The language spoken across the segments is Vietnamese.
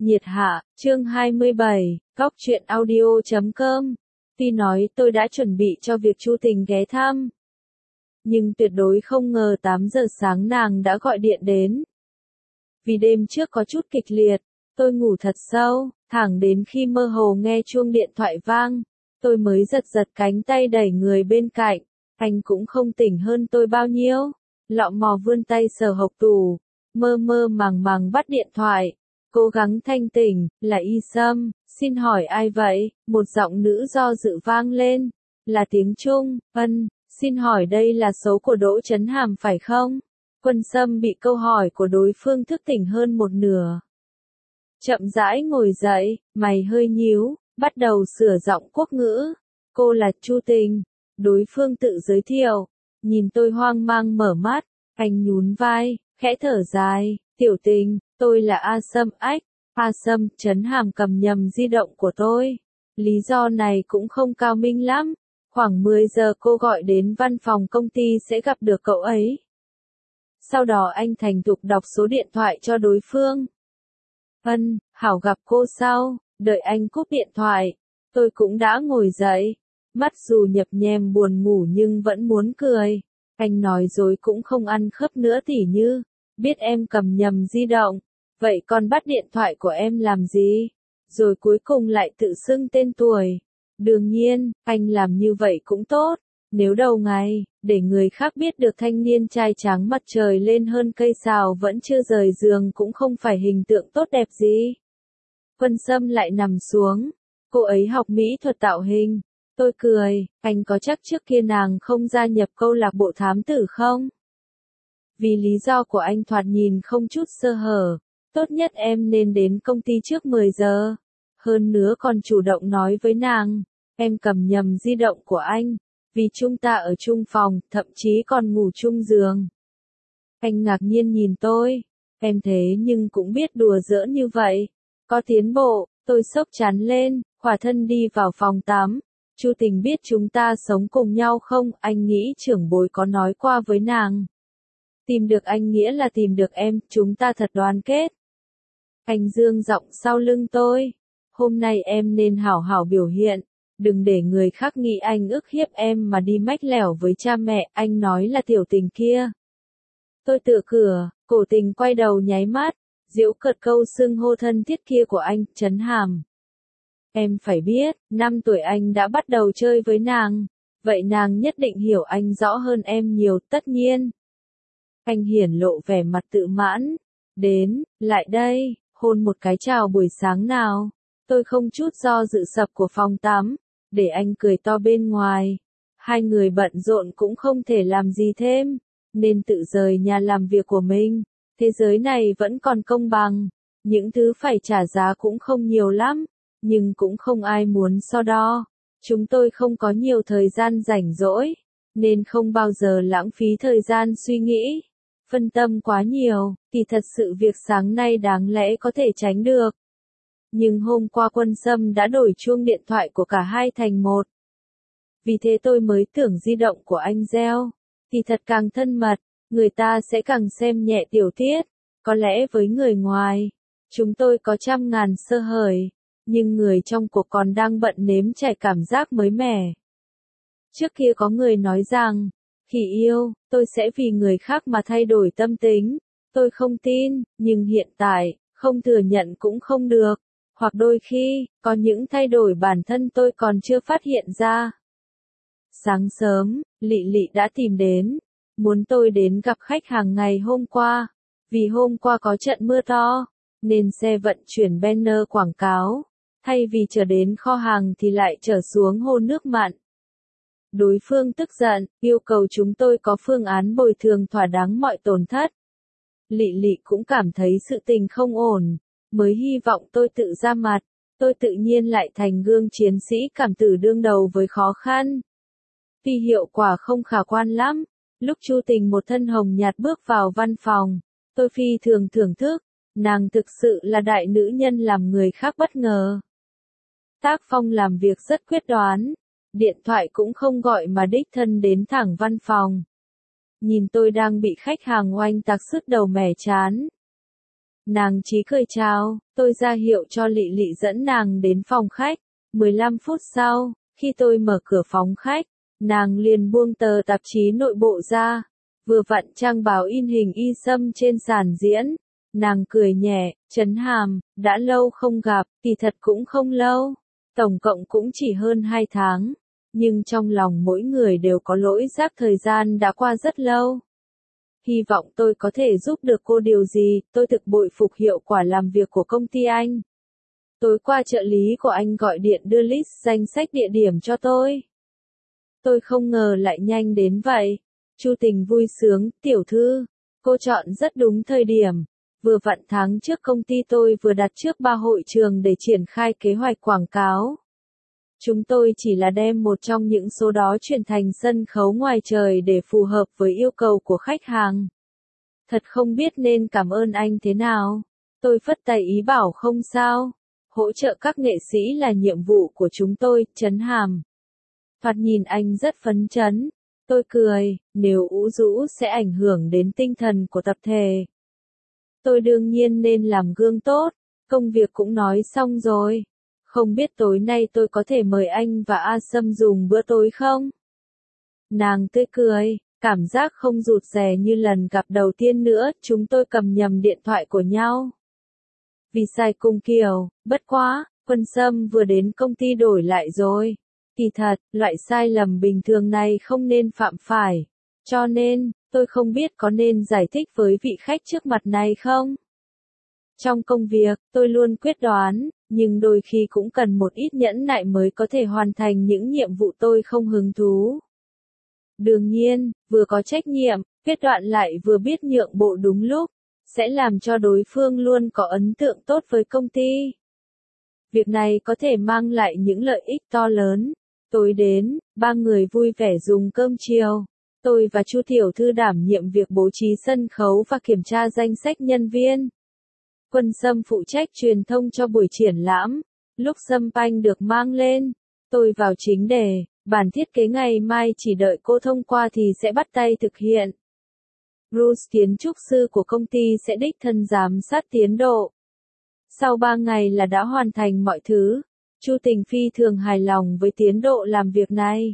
Nhiệt hạ, chương 27, Góc truyện audio.com. Tuy nói tôi đã chuẩn bị cho việc Chu Tình ghé thăm, nhưng tuyệt đối không ngờ 8 giờ sáng nàng đã gọi điện đến. Vì đêm trước có chút kịch liệt, tôi ngủ thật sâu, thẳng đến khi mơ hồ nghe chuông điện thoại vang, tôi mới giật giật cánh tay đẩy người bên cạnh. Anh cũng không tỉnh hơn tôi bao nhiêu, lọ mò vươn tay sờ hộc tủ, mơ mơ màng màng bắt điện thoại. Cố gắng thanh tỉnh, là Y Sâm, xin hỏi ai vậy? Một giọng nữ do dự vang lên, là tiếng Trung, xin hỏi đây là số của Đỗ Chấn Hàm phải không? Quân Sâm bị câu hỏi của đối phương thức tỉnh hơn một nửa. Chậm rãi ngồi dậy, mày hơi nhíu, bắt đầu sửa giọng quốc ngữ. Cô là Chu Tình, đối phương tự giới thiệu, nhìn tôi hoang mang mở mắt, anh nhún vai, khẽ thở dài, Tiểu Tình. Tôi là A Sâm ách, A Sâm, Chấn Hàm cầm nhầm di động của tôi. Lý do này cũng không cao minh lắm. Khoảng 10 giờ cô gọi đến văn phòng công ty sẽ gặp được cậu ấy. Sau đó anh thành thục đọc số điện thoại cho đối phương. Hảo gặp cô sau, đợi anh cúp điện thoại. Tôi cũng đã ngồi dậy. Mắt dù nhập nhèm buồn ngủ nhưng vẫn muốn cười. Anh nói dối cũng không ăn khớp nữa tỉ như, biết em cầm nhầm di động. Vậy con bắt điện thoại của em làm gì? Rồi cuối cùng lại tự xưng tên tuổi. Đương nhiên, anh làm như vậy cũng tốt. Nếu đầu ngày, để người khác biết được thanh niên trai tráng mặt trời lên hơn cây sào vẫn chưa rời giường cũng không phải hình tượng tốt đẹp gì. Quân Sâm lại nằm xuống. Cô ấy học mỹ thuật tạo hình. Tôi cười, anh có chắc trước kia nàng không gia nhập câu lạc bộ thám tử không? Vì lý do của anh thoạt nhìn không chút sơ hở. Tốt nhất em nên đến công ty trước 10 giờ. Hơn nữa còn chủ động nói với nàng, em cầm nhầm di động của anh, vì chúng ta ở chung phòng, thậm chí còn ngủ chung giường. Anh ngạc nhiên nhìn tôi, em thế nhưng cũng biết đùa giỡn như vậy. Có tiến bộ, tôi xốc chán lên, khỏa thân đi vào phòng tắm. Chu Tình biết chúng ta sống cùng nhau không? Anh nghĩ trưởng bối có nói qua với nàng. Tìm được anh nghĩa là tìm được em, chúng ta thật đoàn kết. Anh dương giọng sau lưng tôi. Hôm nay em nên hảo hảo biểu hiện. Đừng để người khác nghĩ anh ức hiếp em mà đi mách lẻo với cha mẹ. Anh nói là Tiểu Tình kia. Tôi tựa cửa, Cổ Tình quay đầu nháy mắt. Giễu cợt câu xưng hô thân thiết kia của anh, Chấn Hàm. Em phải biết, 5 tuổi anh đã bắt đầu chơi với nàng. Vậy nàng nhất định hiểu anh rõ hơn em nhiều, tất nhiên. Anh hiển lộ vẻ mặt tự mãn. Đến, lại đây, hôn một cái chào buổi sáng nào. Tôi không chút do dự sập của phòng tắm, để anh cười to bên ngoài. Hai người bận rộn cũng không thể làm gì thêm, nên tự rời nhà làm việc của mình. Thế giới này vẫn còn công bằng, những thứ phải trả giá cũng không nhiều lắm, nhưng cũng không ai muốn so đo. Chúng tôi không có nhiều thời gian rảnh rỗi, nên không bao giờ lãng phí thời gian suy nghĩ. Phân tâm quá nhiều, thì thật sự việc sáng nay đáng lẽ có thể tránh được. Nhưng hôm qua Quân Sâm đã đổi chuông điện thoại của cả hai thành một. Vì thế tôi mới tưởng di động của anh reo. Thì thật càng thân mật, người ta sẽ càng xem nhẹ tiểu tiết. Có lẽ với người ngoài, chúng tôi có trăm ngàn sơ hở, nhưng người trong cuộc còn đang bận nếm trải cảm giác mới mẻ. Trước kia có người nói rằng, khi yêu, tôi sẽ vì người khác mà thay đổi tâm tính. Tôi không tin, nhưng hiện tại, không thừa nhận cũng không được. Hoặc đôi khi, có những thay đổi bản thân tôi còn chưa phát hiện ra. Sáng sớm, Lị Lị đã tìm đến, muốn tôi đến gặp khách hàng ngày hôm qua. Vì hôm qua có trận mưa to, nên xe vận chuyển banner quảng cáo. Thay vì chở đến kho hàng thì lại chở xuống hồ nước mặn. Đối phương tức giận, yêu cầu chúng tôi có phương án bồi thường thỏa đáng mọi tổn thất. Lị Lị cũng cảm thấy sự tình không ổn, mới hy vọng tôi tự ra mặt. Tôi tự nhiên lại thành gương chiến sĩ cảm tử đương đầu với khó khăn. Tuy hiệu quả không khả quan lắm, lúc Chu Tình một thân hồng nhạt bước vào văn phòng, tôi phi thường thưởng thức, nàng thực sự là đại nữ nhân làm người khác bất ngờ. Tác phong làm việc rất quyết đoán. Điện thoại cũng không gọi mà đích thân đến thẳng văn phòng. Nhìn tôi đang bị khách hàng oanh tạc sứt đầu mẻ chán. Nàng chỉ cười chào, tôi ra hiệu cho Lị Lị dẫn nàng đến phòng khách. 15 phút sau, khi tôi mở cửa phòng khách, nàng liền buông tờ tạp chí nội bộ ra. Vừa vặn trang báo in hình Y Sâm trên sàn diễn. Nàng cười nhẹ, Trấn Hàm, đã lâu không gặp, kỳ thật cũng không lâu. Tổng cộng cũng chỉ hơn 2 tháng. Nhưng trong lòng mỗi người đều có lỗi giác thời gian đã qua rất lâu. Hy vọng tôi có thể giúp được cô điều gì, tôi thực bội phục hiệu quả làm việc của công ty anh. Tối qua trợ lý của anh gọi điện đưa list danh sách địa điểm cho tôi. Tôi không ngờ lại nhanh đến vậy. Chu Tình vui sướng, tiểu thư, cô chọn rất đúng thời điểm. Vừa vặn tháng trước công ty tôi vừa đặt trước 3 hội trường để triển khai kế hoạch quảng cáo. Chúng tôi chỉ là đem một trong những số đó chuyển thành sân khấu ngoài trời để phù hợp với yêu cầu của khách hàng. Thật không biết nên cảm ơn anh thế nào. Tôi phất tay ý bảo không sao. Hỗ trợ các nghệ sĩ là nhiệm vụ của chúng tôi, Trấn Hàm. Thoạt nhìn anh rất phấn chấn. Tôi cười, nếu ủ rũ sẽ ảnh hưởng đến tinh thần của tập thể. Tôi đương nhiên nên làm gương tốt, công việc cũng nói xong rồi. Không biết tối nay tôi có thể mời anh và A Sâm dùng bữa tối không? Nàng tươi cười, cảm giác không rụt rè như lần gặp đầu tiên nữa, chúng tôi cầm nhầm điện thoại của nhau. Vì sai cung kiểu, bất quá, Quân Sâm vừa đến công ty đổi lại rồi. Kỳ thật, loại sai lầm bình thường này không nên phạm phải. Cho nên, tôi không biết có nên giải thích với vị khách trước mặt này không? Trong công việc, tôi luôn quyết đoán, nhưng đôi khi cũng cần một ít nhẫn nại mới có thể hoàn thành những nhiệm vụ tôi không hứng thú. Đương nhiên, vừa có trách nhiệm, quyết đoán lại vừa biết nhượng bộ đúng lúc, sẽ làm cho đối phương luôn có ấn tượng tốt với công ty. Việc này có thể mang lại những lợi ích to lớn. Tối đến, 3 người vui vẻ dùng cơm chiều. Tôi và Chu tiểu thư đảm nhiệm việc bố trí sân khấu và kiểm tra danh sách nhân viên. Quân Sâm phụ trách truyền thông cho buổi triển lãm. Lúc Sâm Panh được mang lên, tôi vào chính đề, bản thiết kế ngày mai chỉ đợi cô thông qua thì sẽ bắt tay thực hiện. Bruce kiến trúc sư của công ty sẽ đích thân giám sát tiến độ. Sau 3 ngày là đã hoàn thành mọi thứ. Chu Tình phi thường hài lòng với tiến độ làm việc này.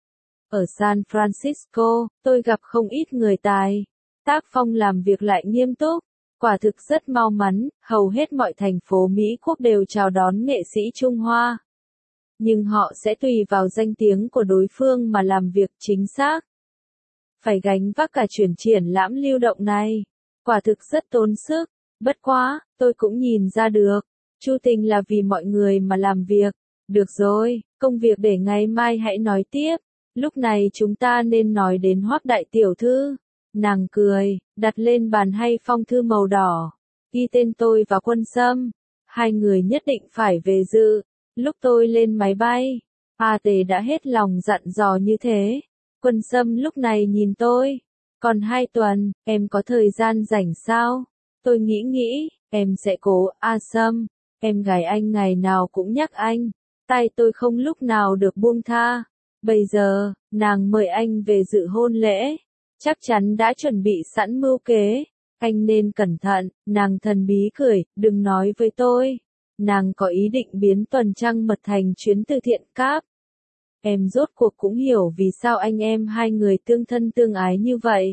Ở San Francisco, tôi gặp không ít người tài. Tác phong làm việc lại nghiêm túc. Quả thực rất mau mắn, hầu hết mọi thành phố Mỹ quốc đều chào đón nghệ sĩ Trung Hoa. Nhưng họ sẽ tùy vào danh tiếng của đối phương mà làm việc chính xác. Phải gánh vác cả chuyển triển lãm lưu động này. Quả thực rất tốn sức. Bất quá, tôi cũng nhìn ra được. Chu Tình là vì mọi người mà làm việc. Được rồi, công việc để ngày mai hãy nói tiếp. Lúc này chúng ta nên nói đến Hoắc đại tiểu thư. Nàng cười, đặt lên bàn 2 phong thư màu đỏ. Ghi tên tôi và Quân Sâm. 2 người nhất định phải về dự. Lúc tôi lên máy bay, A Tề đã hết lòng dặn dò như thế. Quân Sâm lúc này nhìn tôi. Còn 2 tuần, em có thời gian rảnh sao? Tôi nghĩ, em sẽ cố. A Sâm, em gái anh ngày nào cũng nhắc anh. Tay tôi không lúc nào được buông tha. Bây giờ, nàng mời anh về dự hôn lễ. Chắc chắn đã chuẩn bị sẵn mưu kế. Anh nên cẩn thận. Nàng thần bí cười, đừng nói với tôi. Nàng có ý định biến tuần trăng mật thành chuyến từ thiện cáp. Em rốt cuộc cũng hiểu vì sao anh em 2 người tương thân tương ái như vậy.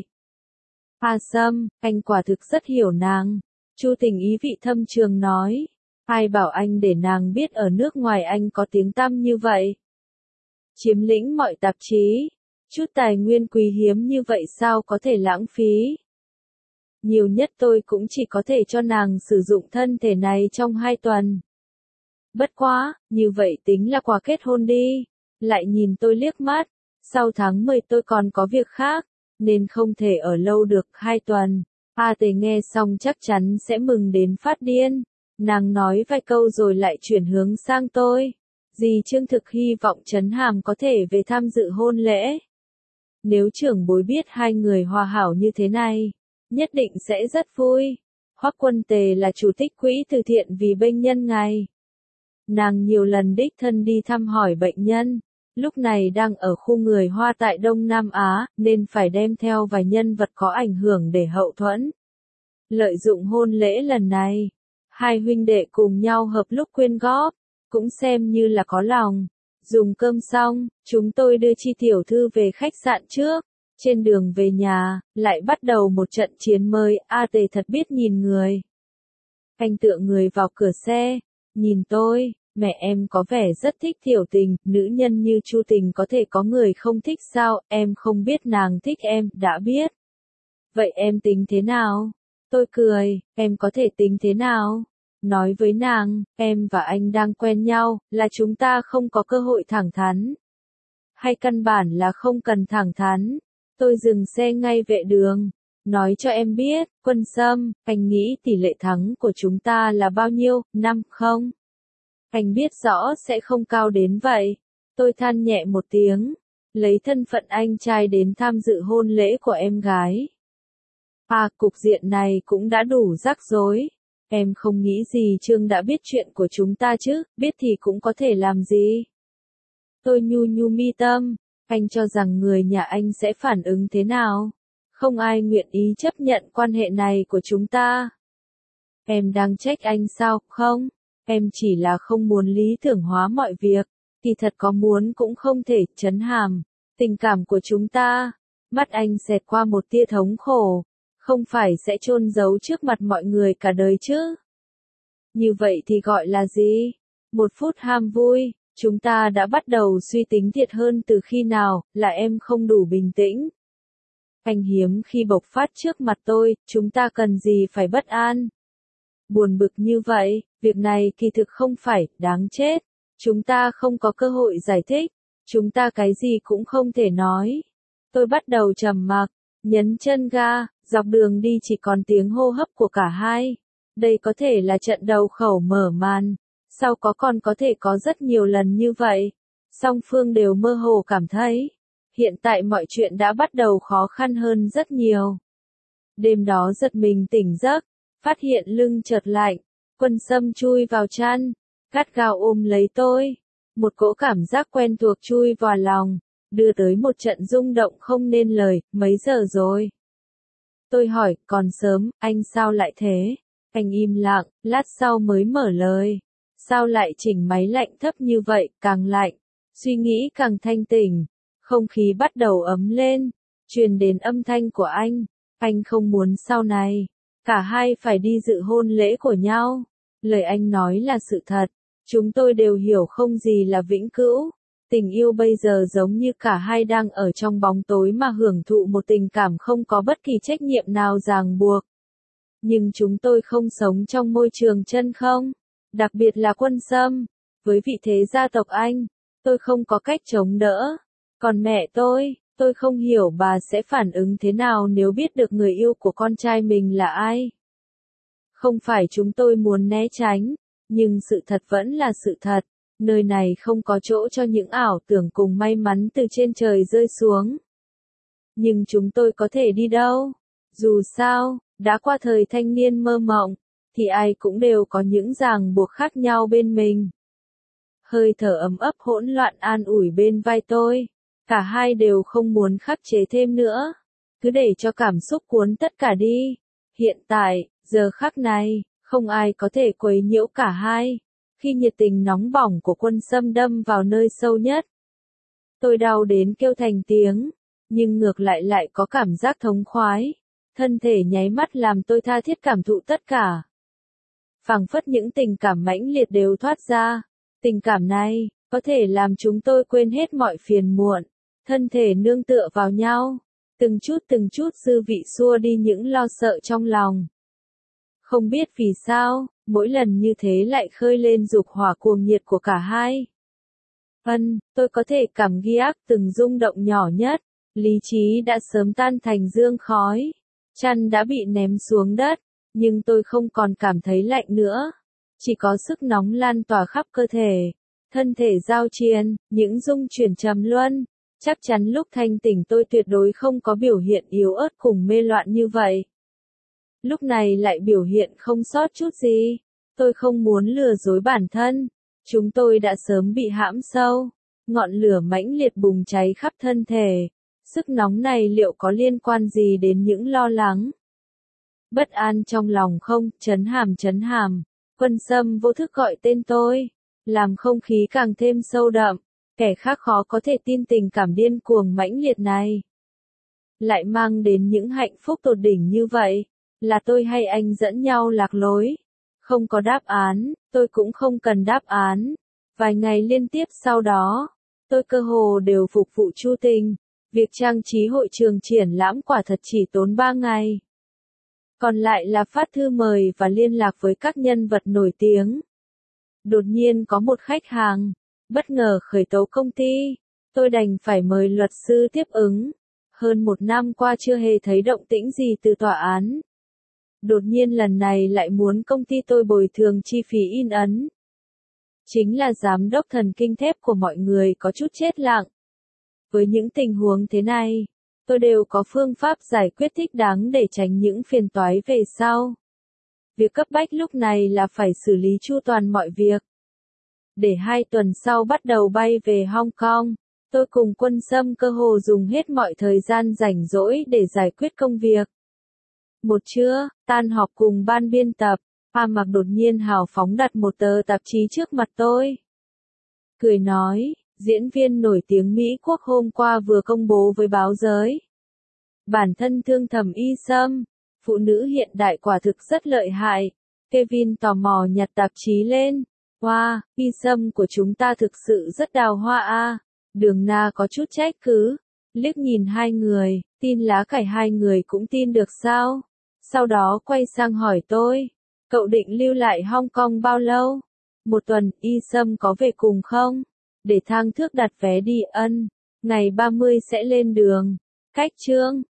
A Sâm, anh quả thực rất hiểu nàng. Chu Tình ý vị thâm trường nói. Ai bảo anh để nàng biết ở nước ngoài anh có tiếng tăm như vậy. Chiếm lĩnh mọi tạp chí. Chút tài nguyên quý hiếm như vậy sao có thể lãng phí. Nhiều nhất tôi cũng chỉ có thể cho nàng sử dụng thân thể này trong 2 tuần. Bất quá, như vậy tính là quà kết hôn đi. Lại nhìn tôi liếc mắt. Sau tháng 10 tôi còn có việc khác, nên không thể ở lâu được 2 tuần. A Tề nghe xong chắc chắn sẽ mừng đến phát điên. Nàng nói vài câu rồi lại chuyển hướng sang tôi. Dì Trương thực hy vọng Trấn Hàm có thể về tham dự hôn lễ. Nếu trưởng bối biết 2 người hòa hảo như thế này, nhất định sẽ rất vui. Hoắc Quân Tề là chủ tịch quỹ từ thiện vì bệnh nhân ngài. Nàng nhiều lần đích thân đi thăm hỏi bệnh nhân. Lúc này đang ở khu người Hoa tại Đông Nam Á, nên phải đem theo vài nhân vật có ảnh hưởng để hậu thuẫn. Lợi dụng hôn lễ lần này, hai huynh đệ cùng nhau hợp lúc quyên góp, cũng xem như là có lòng. Dùng cơm xong, chúng tôi đưa Chi tiểu thư về khách sạn trước. Trên đường về nhà, lại bắt đầu một trận chiến mới, A Tề thật biết nhìn người. Anh tựa người vào cửa xe, nhìn tôi, mẹ em có vẻ rất thích Tiểu Tình, nữ nhân như Chu Tình có thể có người không thích sao, em không biết nàng thích em, đã biết. Vậy em tính thế nào? Tôi cười, em có thể tính thế nào? Nói với nàng, em và anh đang quen nhau, là chúng ta không có cơ hội thẳng thắn. Hay căn bản là không cần thẳng thắn. Tôi dừng xe ngay vệ đường. Nói cho em biết, Quân Sâm, anh nghĩ tỷ lệ thắng của chúng ta là bao nhiêu, 5 không? Anh biết rõ sẽ không cao đến vậy. Tôi than nhẹ một tiếng, lấy thân phận anh trai đến tham dự hôn lễ của em gái. À, cục diện này cũng đã đủ rắc rối. Em không nghĩ gì Trương đã biết chuyện của chúng ta chứ, biết thì cũng có thể làm gì. Tôi nhu mi tâm, anh cho rằng người nhà anh sẽ phản ứng thế nào? Không ai nguyện ý chấp nhận quan hệ này của chúng ta. Em đang trách anh sao, không? Em chỉ là không muốn lý tưởng hóa mọi việc, thì thật có muốn cũng không thể, Trấn Hàm. Tình cảm của chúng ta, mắt anh xẹt qua một tia thống khổ, không phải sẽ chôn giấu trước mặt mọi người cả đời chứ? Như vậy thì gọi là gì? Một phút ham vui, chúng ta đã bắt đầu suy tính thiệt hơn từ khi nào, là em không đủ bình tĩnh. Anh hiếm khi bộc phát trước mặt tôi, chúng ta cần gì phải bất an. Buồn bực như vậy, việc này kỳ thực không phải, đáng chết. Chúng ta không có cơ hội giải thích, chúng ta cái gì cũng không thể nói. Tôi bắt đầu trầm mặc, nhấn chân ga, dọc đường đi chỉ còn tiếng hô hấp của cả hai. Đây có thể là trận đầu khẩu mở màn, sau còn có thể có rất nhiều lần như vậy. Song phương đều mơ hồ cảm thấy, hiện tại mọi chuyện đã bắt đầu khó khăn hơn rất nhiều. Đêm đó giật mình tỉnh giấc, phát hiện lưng chợt lạnh, Quân Sâm chui vào chăn, gắt gao ôm lấy tôi. Một cỗ cảm giác quen thuộc chui vào lòng, đưa tới một trận rung động không nên lời, mấy giờ rồi? Tôi hỏi, còn sớm, anh sao lại thế? Anh im lặng, lát sau mới mở lời. Sao lại chỉnh máy lạnh thấp như vậy, càng lạnh, suy nghĩ càng thanh tỉnh. Không khí bắt đầu ấm lên, truyền đến âm thanh của anh không muốn sau này, cả hai phải đi dự hôn lễ của nhau. Lời anh nói là sự thật, chúng tôi đều hiểu không gì là vĩnh cửu. Tình yêu bây giờ giống như cả hai đang ở trong bóng tối mà hưởng thụ một tình cảm không có bất kỳ trách nhiệm nào ràng buộc. Nhưng chúng tôi không sống trong môi trường chân không, đặc biệt là Quân Sâm. Với vị thế gia tộc anh, tôi không có cách chống đỡ. Còn mẹ tôi không hiểu bà sẽ phản ứng thế nào nếu biết được người yêu của con trai mình là ai. Không phải chúng tôi muốn né tránh, nhưng sự thật vẫn là sự thật. Nơi này không có chỗ cho những ảo tưởng cùng may mắn từ trên trời rơi xuống. Nhưng chúng tôi có thể đi đâu? Dù sao, đã qua thời thanh niên mơ mộng, thì ai cũng đều có những ràng buộc khác nhau bên mình. Hơi thở ấm ấp hỗn loạn an ủi bên vai tôi. Cả hai đều không muốn khắc chế thêm nữa. Cứ để cho cảm xúc cuốn tất cả đi. Hiện tại, giờ khắc này, không ai có thể quấy nhiễu cả hai. Khi nhiệt tình nóng bỏng của Quân Sâm đâm vào nơi sâu nhất, tôi đau đến kêu thành tiếng, nhưng ngược lại có cảm giác thống khoái. Thân thể nháy mắt làm tôi tha thiết cảm thụ tất cả. Phảng phất những tình cảm mãnh liệt đều thoát ra. Tình cảm này, có thể làm chúng tôi quên hết mọi phiền muộn. Thân thể nương tựa vào nhau, từng chút dư vị xua đi những lo sợ trong lòng. Không biết vì sao, mỗi lần như thế lại khơi lên dục hỏa cuồng nhiệt của cả hai. Tôi có thể cảm giác từng rung động nhỏ nhất, lý trí đã sớm tan thành dương khói, chăn đã bị ném xuống đất, nhưng tôi không còn cảm thấy lạnh nữa, chỉ có sức nóng lan tỏa khắp cơ thể, thân thể giao triền, những rung chuyển trầm luân. Chắc chắn lúc thanh tỉnh tôi tuyệt đối không có biểu hiện yếu ớt cùng mê loạn như vậy. Lúc này lại biểu hiện không sót chút gì. Tôi không muốn lừa dối bản thân. Chúng tôi đã sớm bị hãm sâu. Ngọn lửa mãnh liệt bùng cháy khắp thân thể. Sức nóng này liệu có liên quan gì đến những lo lắng? Bất an trong lòng không, chấn hàm. Quân Sâm vô thức gọi tên tôi, làm không khí càng thêm sâu đậm, kẻ khác khó có thể tin tình cảm điên cuồng mãnh liệt này lại mang đến những hạnh phúc tột đỉnh như vậy. Là tôi hay anh dẫn nhau lạc lối? Không có đáp án, tôi cũng không cần đáp án. Vài ngày liên tiếp sau đó, tôi cơ hồ đều phục vụ Chu Tình. Việc trang trí hội trường triển lãm quả thật chỉ tốn 3 ngày. Còn lại là phát thư mời và liên lạc với các nhân vật nổi tiếng. Đột nhiên có một khách hàng bất ngờ khởi tố công ty. Tôi đành phải mời luật sư tiếp ứng. Hơn 1 năm qua chưa hề thấy động tĩnh gì từ tòa án. Đột nhiên lần này lại muốn công ty tôi bồi thường chi phí in ấn. Chính là giám đốc thần kinh thép của mọi người có chút chết lặng. Với những tình huống thế này, tôi đều có phương pháp giải quyết thích đáng để tránh những phiền toái về sau. Việc cấp bách lúc này là phải xử lý chu toàn mọi việc. Để 2 tuần sau bắt đầu bay về Hong Kong, tôi cùng Quân Sâm cơ hồ dùng hết mọi thời gian rảnh rỗi để giải quyết công việc. Một trưa, tan họp cùng ban biên tập, A Mặc đột nhiên hào phóng đặt một tờ tạp chí trước mặt tôi. Cười nói, diễn viên nổi tiếng Mỹ Quốc hôm qua vừa công bố với báo giới. Bản thân thương thầm Y Sâm, phụ nữ hiện đại quả thực rất lợi hại. Kevin tò mò nhặt tạp chí lên. Wow, Y Sâm của chúng ta thực sự rất đào hoa a. Đường Na có chút trách cứ, liếc nhìn hai người, tin lá cải hai người cũng tin được sao? Sau đó quay sang hỏi tôi, cậu định lưu lại Hong Kong bao lâu? 1 tuần, Y Sâm có về cùng không? Để Thang Thước đặt vé đi ân, ngày 30 sẽ lên đường. Cách chương